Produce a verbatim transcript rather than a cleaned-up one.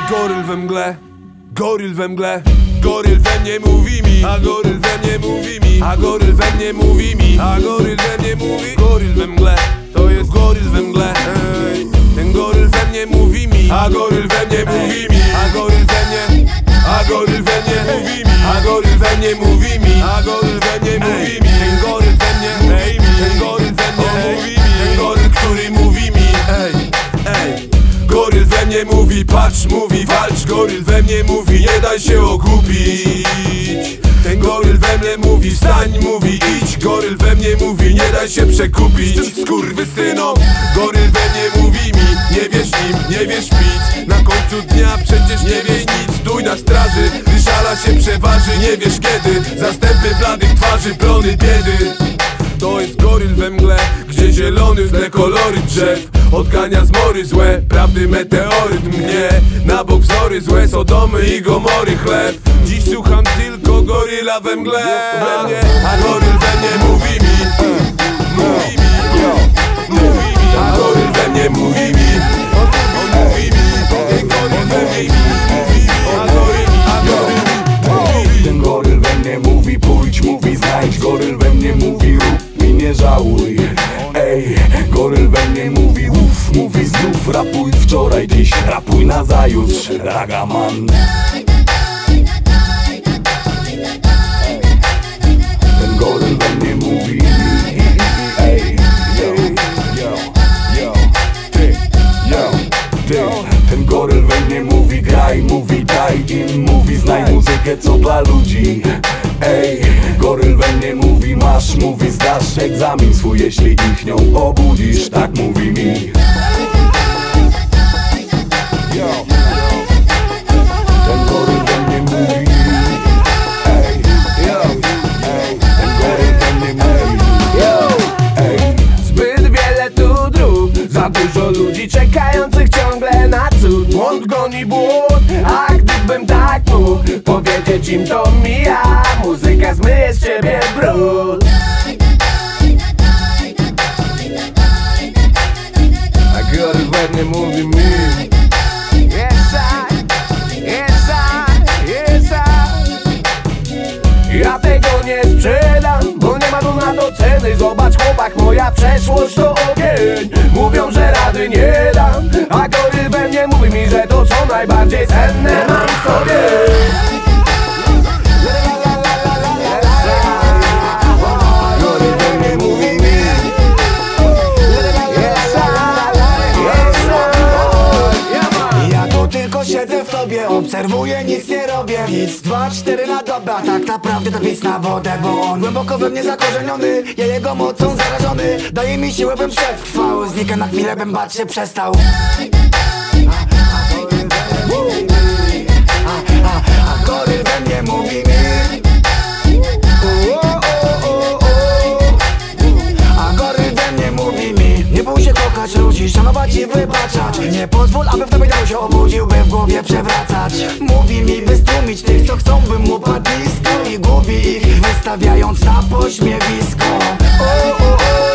Goryl we mgle, goryl we mgle. Goryl we mnie mówi mi, a goryl we mnie mówi mi, a goryl we mnie mówi mi, a goryl we mnie mówi. Goryl we mgle, to jest goryl we mgle. Ej, ten goryl we mnie mówi mi, a goryl we mnie mówi mi, a goryl we mnie, a goryl we mnie mówi mi, a goryl we mnie mówi mi, a goryl we mnie mówi mi. Ten goryl we mnie, ej, ten goryl we mnie mówi mi, ten goryl, który mówi mi, ej, ej. Goryl we mnie mówi, patrz, mówi, walcz. Goryl we mnie mówi, nie daj się ogłupić. Ten goryl we mnie mówi, wstań, mówi, idź. Goryl we mnie mówi, nie daj się przekupić. Skurwysynom, goryl we mnie mówi mi, nie wierz nim, nie wierz pić. Na końcu dnia przecież nie wiesz nic. Stój na straży, gdy szala się przeważy. Nie wiesz kiedy, zastępy bladych twarzy, plony biedy. To jest goryl we mgle, gdzie zielony w tle kolory drzew odgania zmory złe, prawdy meteoryt mnie. Na bok wzory złe, Sodomy i Gomory chleb. Dziś słucham tylko goryla we mgle, we mnie, a goryl we mnie mówi mi, mówi mi, mówi mi, a goryl we mnie mówi mi, on mówi mi, ten goryl we mnie mówi mi, a goryl, a goryl mówi mi. Ten goryl we mnie mówi, pójdź, mówi, znajdź. Goryl we mnie mówi, rób mi, nie żałuj. Ej, goryl we mnie mówi, uff, mówi znów. Rapuj wczoraj, dziś, rapuj nazajutrz. Ragaman. Ten goryl we mnie mówi, ej, yo, yo, yo, ty, yo, ty. Ten goryl we mnie mówi, graj, mówi, daj im, mówi, znaj muzykę, co dla ludzi. Ej, goryl we mnie mówi, masz, mówi, zdasz egzamin swój, jeśli ich nią obudzisz, tak mówi mi. Yo. Ten goryl we mnie mówi, ej, yo, ej, ten goryl we mnie mówi, yo, ej. Zbyt wiele tu dróg, za dużo ludzi czekających ciągle na cud. Błąd goni błąd, a gdybym tak mógł powiedzieć im, to mija. Muzyka zmyje z ciebie brud. A goryl we mnie mówi mi, yes I, yes I, yes I. Ja tego nie sprzedam, bo nie ma tu na to ceny. Zobacz chłopak, moja przeszłość to ogień. Mówią, że rady nie dam, a goryl we mnie mówi mi, że to co najbardziej cenne mam w sobie. Goryl we mnie mówi mi, ja tu tylko siedzę w tobie, obserwuję, nic nie robię. Nic, dwa, cztery na dobę, a tak naprawdę to pic na wodę. Bo on głęboko we mnie zakorzeniony, ja jego mocą zarażony. Daje mi siłę, bym przetrwał, znika na chwilę, bym bać się przestał. A, a, a goryl we mnie mówi mi, o, o, o, o. A goryl we mnie mówi mi, nie bój się kochać ludzi, szanować i wybaczać. Nie pozwól, aby w tobie dał się obudził, by w głowie przewracać. Mówi mi, by stłumić tych, co chcą, bym upadł blisko. I gubi ich, wystawiając na pośmiewisko. O, o, o.